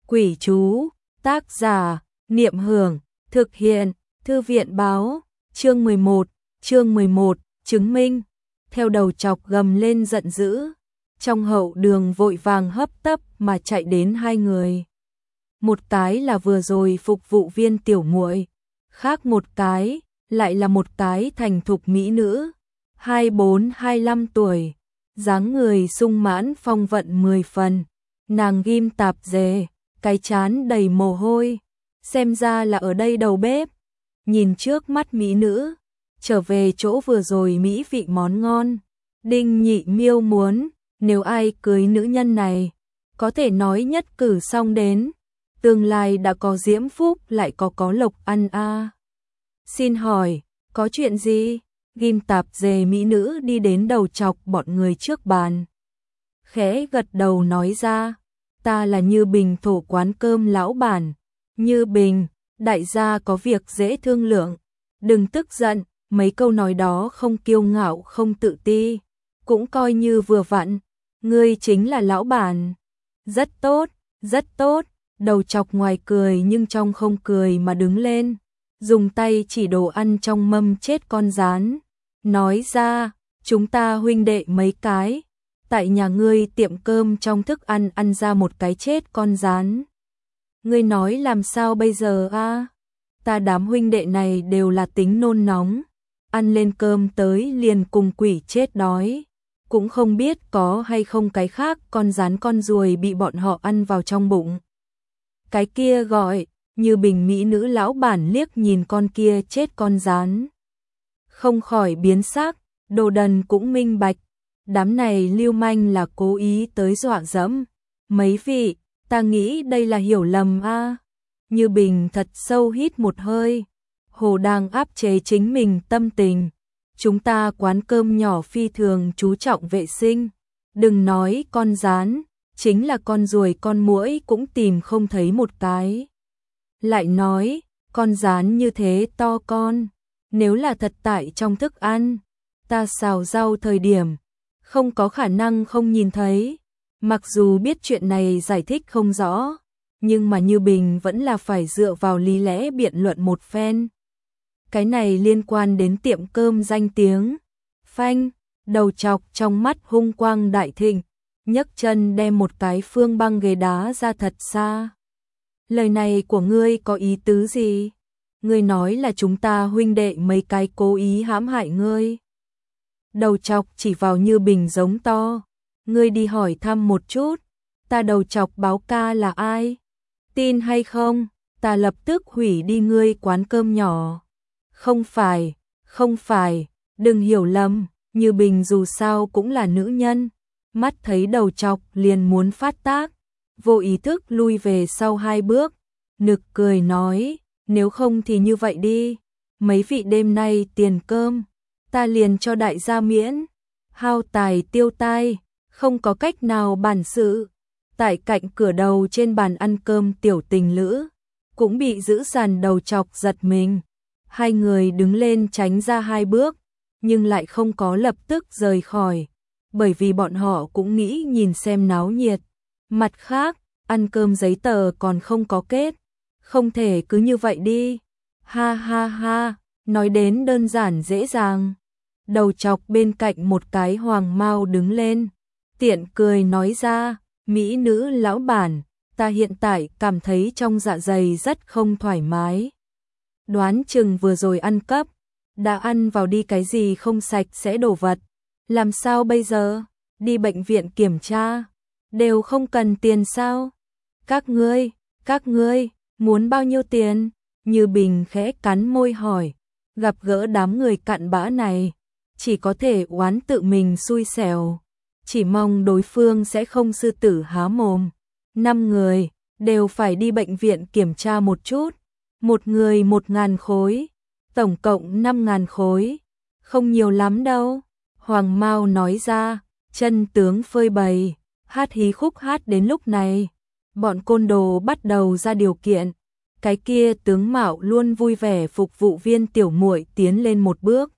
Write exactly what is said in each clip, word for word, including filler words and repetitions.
Quỷ chú, tác giả, Niệm Hưởng, thực hiện, Thư viện báo, chương mười một, chương mười một, chứng minh. Theo đầu chọc gầm lên giận dữ, trong hậu đường vội vàng hấp tấp mà chạy đến hai người. Một cái là vừa rồi phục vụ viên tiểu muội, khác một cái lại là một cái thành thục mỹ nữ, hai mươi bốn hai mươi lăm tuổi, dáng người sung mãn phong vận mười phần, nàng ghim tạp dề, cái trán đầy mồ hôi, xem ra là ở đây đầu bếp. Nhìn trước mắt mỹ nữ, trở về chỗ vừa rồi mỹ vị món ngon, Đinh Nhị Miêu muốn, nếu ai cưới nữ nhân này, có thể nói nhất cử xong đến, tương lai đã có diễm phúc lại có có lộc ăn a. À. Xin hỏi, có chuyện gì? Ghim tạp dề mỹ nữ đi đến đầu chọc bọn người trước bàn. Khẽ gật đầu nói ra, ta là Như Bình thổ quán cơm lão bản. Như Bình, đại gia có việc dễ thương lượng, đừng tức giận, mấy câu nói đó không kiêu ngạo không tự ti, cũng coi như vừa vặn, ngươi chính là lão bản. Rất tốt, rất tốt, đầu chọc ngoài cười nhưng trong không cười mà đứng lên, dùng tay chỉ đồ ăn trong mâm chết con rán, nói ra, chúng ta huynh đệ mấy cái, tại nhà ngươi tiệm cơm trong thức ăn ăn ra một cái chết con rán. Ngươi nói làm sao bây giờ a? À? Ta đám huynh đệ này đều là tính nôn nóng, ăn lên cơm tới liền cùng quỷ chết đói, cũng không biết có hay không cái khác con rán con ruồi bị bọn họ ăn vào trong bụng. Cái kia gọi, Như Bình mỹ nữ lão bản liếc nhìn con kia chết con rán, không khỏi biến sắc, đồ đần cũng minh bạch, đám này lưu manh là cố ý tới dọa dẫm. Mấy vị, ta nghĩ đây là hiểu lầm a. À. Như Bình thật sâu hít một hơi, hồ đang áp chế chính mình tâm tình. Chúng ta quán cơm nhỏ phi thường chú trọng vệ sinh, đừng nói con rán, chính là con ruồi con muỗi cũng tìm không thấy một cái. Lại nói, con rán như thế to con, nếu là thật tại trong thức ăn, ta xào rau thời điểm, không có khả năng không nhìn thấy. Mặc dù biết chuyện này giải thích không rõ, nhưng mà Như Bình vẫn là phải dựa vào lý lẽ biện luận một phen. Cái này liên quan đến tiệm cơm danh tiếng. Phanh, đầu chọc trong mắt hung quang đại thịnh, nhấc chân đem một cái phương băng ghế đá ra thật xa. Lời này của ngươi có ý tứ gì? Ngươi nói là chúng ta huynh đệ mấy cái cố ý hãm hại ngươi. Đầu chọc chỉ vào Như Bình giống to. Ngươi đi hỏi thăm một chút, ta đầu chọc báo ca là ai? Tin hay không, ta lập tức hủy đi ngươi quán cơm nhỏ. Không phải, không phải, đừng hiểu lầm, Như Bình dù sao cũng là nữ nhân. Mắt thấy đầu chọc liền muốn phát tác, vô ý thức lui về sau hai bước, nực cười nói, nếu không thì như vậy đi, mấy vị đêm nay tiền cơm, ta liền cho đại gia miễn, hao tài tiêu tai. Không có cách nào bản sự. Tại cạnh cửa đầu trên bàn ăn cơm tiểu tình lữ, cũng bị giữ sàn đầu chọc giật mình. Hai người đứng lên tránh ra hai bước, nhưng lại không có lập tức rời khỏi, bởi vì bọn họ cũng nghĩ nhìn xem náo nhiệt. Mặt khác, ăn cơm giấy tờ còn không có kết, không thể cứ như vậy đi. Ha ha ha, nói đến đơn giản dễ dàng. Đầu chọc bên cạnh một cái hoàng mao đứng lên, tiện cười nói ra, mỹ nữ lão bản, ta hiện tại cảm thấy trong dạ dày rất không thoải mái. Đoán chừng vừa rồi ăn cắp, đã ăn vào đi cái gì không sạch sẽ đổ vật. Làm sao bây giờ? Đi bệnh viện kiểm tra, đều không cần tiền sao? Các ngươi, các ngươi, muốn bao nhiêu tiền? Như Bình khẽ cắn môi hỏi, gặp gỡ đám người cặn bã này, chỉ có thể oán tự mình xui xẻo. Chỉ mong đối phương sẽ không sư tử há mồm. Năm người, đều phải đi bệnh viện kiểm tra một chút. Một người một ngàn khối. Tổng cộng năm ngàn khối. Không nhiều lắm đâu. Hoàng Mao nói ra, chân tướng phơi bày. Hát hí khúc hát đến lúc này. Bọn côn đồ bắt đầu ra điều kiện. Cái kia tướng mạo luôn vui vẻ phục vụ viên tiểu muội tiến lên một bước.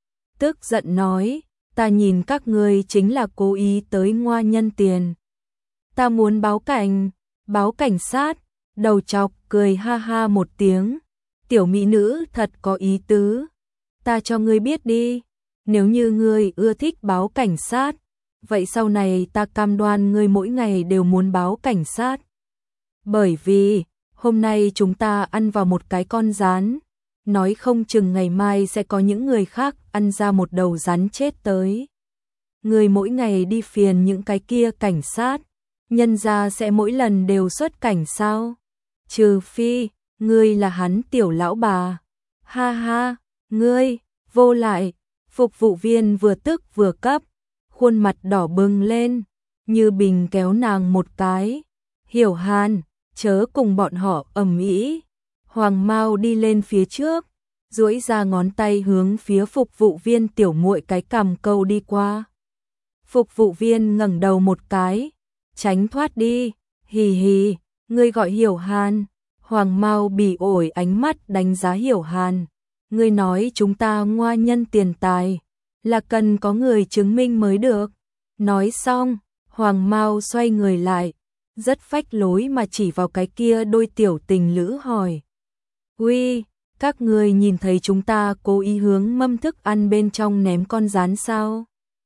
Tức giận nói, ta nhìn các ngươi chính là cố ý tới ngoa nhân tiền. Ta muốn báo cảnh, Báo cảnh sát, đầu chọc cười ha ha một tiếng. Tiểu mỹ nữ thật có ý tứ. Ta cho ngươi biết đi, nếu như ngươi ưa thích báo cảnh sát, vậy sau này ta cam đoan ngươi mỗi ngày đều muốn báo cảnh sát. Bởi vì, hôm nay chúng ta ăn vào một cái con rán, nói không chừng ngày mai sẽ có những người khác ăn ra một đầu rắn chết tới. Ngươi mỗi ngày đi phiền những cái kia cảnh sát, nhân ra sẽ mỗi lần đều xuất cảnh sao? Trừ phi, ngươi là hắn tiểu lão bà. Ha ha, ngươi, vô lại. Phục vụ viên vừa tức vừa cấp, khuôn mặt đỏ bừng lên, Như Bình kéo nàng một cái. Hiểu Hàn, chớ cùng bọn họ ầm ĩ. Hoàng Mao đi lên phía trước, duỗi ra ngón tay hướng phía phục vụ viên tiểu muội cái cằm câu đi qua. Phục vụ viên ngẩng đầu một cái, tránh thoát đi. Hì hì, ngươi gọi Hiểu Hàn. Hoàng Mao bỉ ổi ánh mắt đánh giá Hiểu Hàn. Ngươi nói chúng ta ngoa nhân tiền tài, là cần có người chứng minh mới được. Nói xong, Hoàng Mao xoay người lại, rất phách lối mà chỉ vào cái kia đôi tiểu tình lữ hỏi. Uy, các người nhìn thấy chúng ta cố ý hướng mâm thức ăn bên trong ném con rán sao?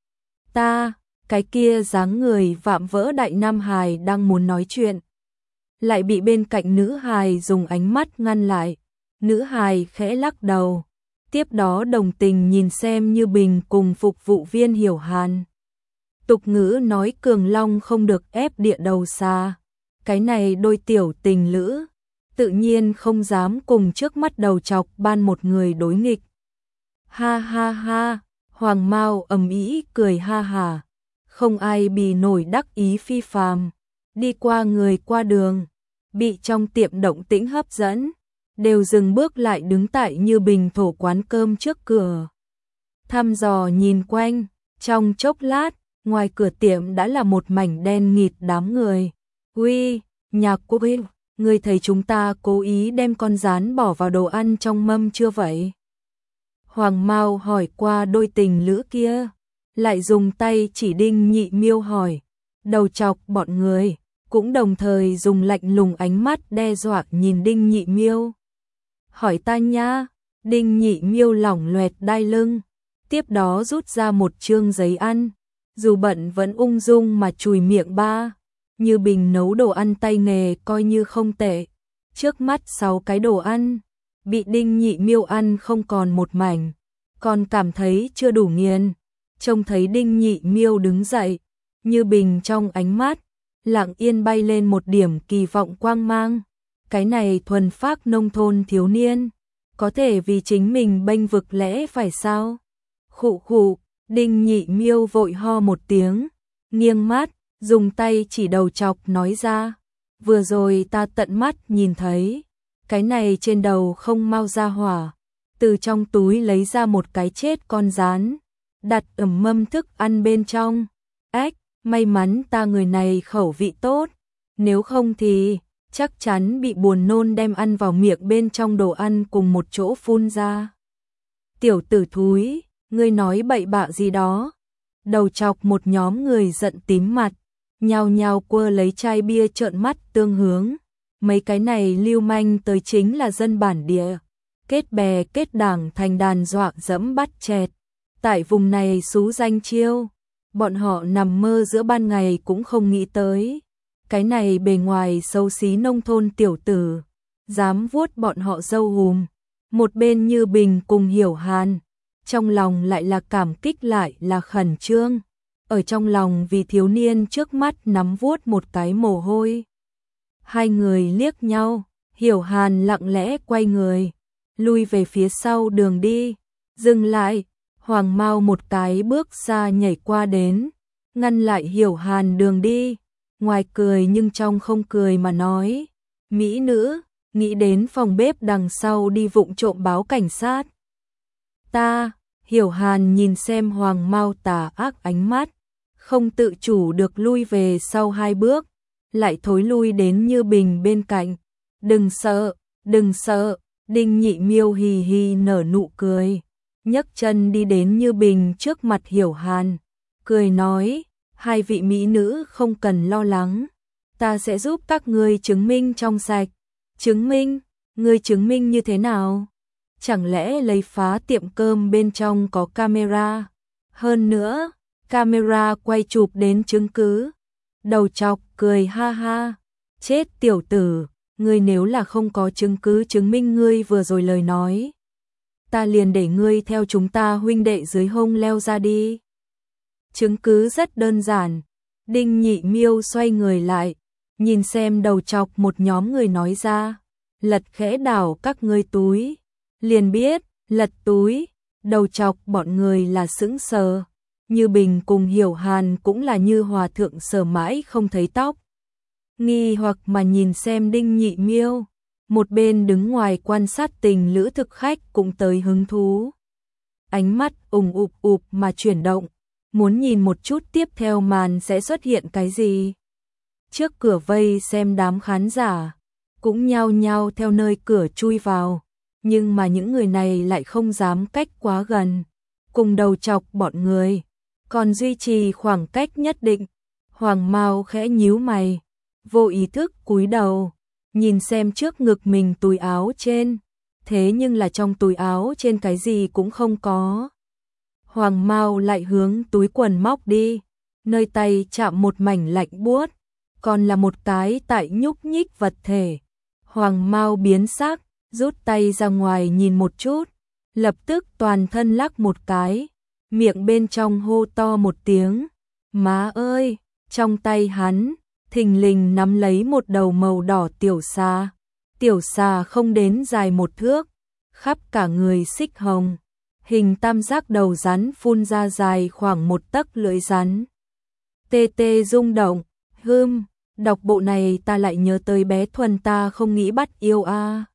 Ta, cái kia dáng người vạm vỡ đại nam hài đang muốn nói chuyện, lại bị bên cạnh nữ hài dùng ánh mắt ngăn lại. Nữ hài khẽ lắc đầu, tiếp đó đồng tình nhìn xem Như Bình cùng phục vụ viên Hiểu Hàn. Tục ngữ nói cường long không được ép địa đầu xa. Cái này đôi tiểu tình lữ, tự nhiên không dám cùng trước mắt đầu chọc ban một người đối nghịch. Ha ha ha, Hoàng Mao ầm ĩ cười ha hà, không ai bì nổi đắc ý phi phàm. Đi qua người qua đường, bị trong tiệm động tĩnh hấp dẫn, đều dừng bước lại đứng tại Như Bình thổ quán cơm trước cửa. Thăm dò nhìn quanh, trong chốc lát, ngoài cửa tiệm đã là một mảnh đen nghịt đám người. Uy, Nhạc Quốc Hinh, ngươi thấy chúng ta cố ý đem con rán bỏ vào đồ ăn trong mâm chưa vậy? Hoàng Mao hỏi qua đôi tình lữ kia, lại dùng tay chỉ Đinh Nhị Miêu hỏi. Đầu chọc bọn người cũng đồng thời dùng lạnh lùng ánh mắt đe dọa nhìn Đinh Nhị Miêu. Hỏi ta nha. Đinh Nhị Miêu lỏng loẹt đai lưng, tiếp đó rút ra một chương giấy ăn, dù bận vẫn ung dung mà chùi miệng ba. Như Bình nấu đồ ăn tay nghề coi như không tệ. Trước mắt sáu cái đồ ăn, bị Đinh Nhị Miêu ăn không còn một mảnh, còn cảm thấy chưa đủ nghiền. Trông thấy Đinh Nhị Miêu đứng dậy, Như Bình trong ánh mắt lặng yên bay lên một điểm kỳ vọng quang mang. Cái này thuần phác nông thôn thiếu niên, có thể vì chính mình bênh vực lẽ phải sao? Khụ khụ, Đinh Nhị Miêu vội ho một tiếng, nghiêng mắt, dùng tay chỉ đầu chọc nói ra. Vừa rồi ta tận mắt nhìn thấy, cái này trên đầu không mau ra hỏa, từ trong túi lấy ra một cái chết con rán, đặt ẩm mâm thức ăn bên trong. Ếch, may mắn ta người này khẩu vị tốt, nếu không thì chắc chắn bị buồn nôn đem ăn vào miệng bên trong đồ ăn cùng một chỗ phun ra. Tiểu tử thúi, ngươi nói bậy bạ gì đó? Đầu chọc một nhóm người giận tím mặt, nhao nhao quơ lấy chai bia trợn mắt tương hướng. Mấy cái này lưu manh tới chính là dân bản địa, kết bè kết đảng thành đàn dọa dẫm bắt chẹt. Tại vùng này xú danh chiêu, bọn họ nằm mơ giữa ban ngày cũng không nghĩ tới. Cái này bề ngoài xấu xí nông thôn tiểu tử, dám vuốt bọn họ râu hùm. Một bên Như Bình cùng Hiểu Hàn, trong lòng lại là cảm kích lại là khẩn trương. Ở trong lòng vì thiếu niên trước mắt nắm vuốt một cái mồ hôi. Hai người liếc nhau, Hiểu Hàn lặng lẽ quay người, lui về phía sau đường đi, dừng lại. Hoàng Mao một cái bước xa nhảy qua đến, ngăn lại Hiểu Hàn đường đi, ngoài cười nhưng trong không cười mà nói. Mỹ nữ, nghĩ đến phòng bếp đằng sau đi vụng trộm báo cảnh sát. Ta, Hiểu Hàn nhìn xem Hoàng Mao tà ác ánh mắt, không tự chủ được lui về sau hai bước, lại thối lui đến Như Bình bên cạnh. Đừng sợ, đừng sợ, Đinh Nhị Miêu hì hì nở nụ cười, nhấc chân đi đến Như Bình trước mặt Hiểu Hàn, cười nói, hai vị mỹ nữ không cần lo lắng, ta sẽ giúp các ngươi chứng minh trong sạch. Chứng minh? Ngươi chứng minh như thế nào? Chẳng lẽ lấy phá tiệm cơm bên trong có camera? Hơn nữa, camera quay chụp đến chứng cứ. Đầu chọc cười ha ha. Chết tiểu tử, ngươi nếu là không có chứng cứ chứng minh ngươi vừa rồi lời nói, ta liền để ngươi theo chúng ta huynh đệ dưới hông leo ra đi. Chứng cứ rất đơn giản. Đinh Nhị Miêu xoay người lại, nhìn xem đầu chọc một nhóm người nói ra, lật khẽ đảo các ngươi túi. Liền biết, lật túi, đầu chọc bọn người là sững sờ. Như Bình cùng Hiểu Hàn cũng là như hòa thượng sờ mãi không thấy tóc. Nghi hoặc mà nhìn xem Đinh Nhị Miêu, một bên đứng ngoài quan sát tình lữ thực khách cũng tới hứng thú. Ánh mắt ùng ụp ụp mà chuyển động, muốn nhìn một chút tiếp theo màn sẽ xuất hiện cái gì. Trước cửa vây xem đám khán giả, cũng nhao nhao theo nơi cửa chui vào, nhưng mà những người này lại không dám cách quá gần. Cùng đầu chọc bọn người, còn duy trì khoảng cách nhất định. Hoàng Mao khẽ nhíu mày, vô ý thức cúi đầu, nhìn xem trước ngực mình túi áo trên, thế nhưng là trong túi áo trên cái gì cũng không có. Hoàng Mao lại hướng túi quần móc đi, nơi tay chạm một mảnh lạnh buốt, còn là một cái tại nhúc nhích vật thể. Hoàng Mao biến sắc, rút tay ra ngoài nhìn một chút, lập tức toàn thân lắc một cái, miệng bên trong hô to một tiếng, má ơi, trong tay hắn, thình lình nắm lấy một đầu màu đỏ tiểu xà. Tiểu xà không đến dài một thước, khắp cả người xích hồng, hình tam giác đầu rắn phun ra dài khoảng một tấc lưỡi rắn. Tê tê rung động, hưm, đọc bộ này ta lại nhớ tới bé Thuần ta không nghĩ bắt yêu a.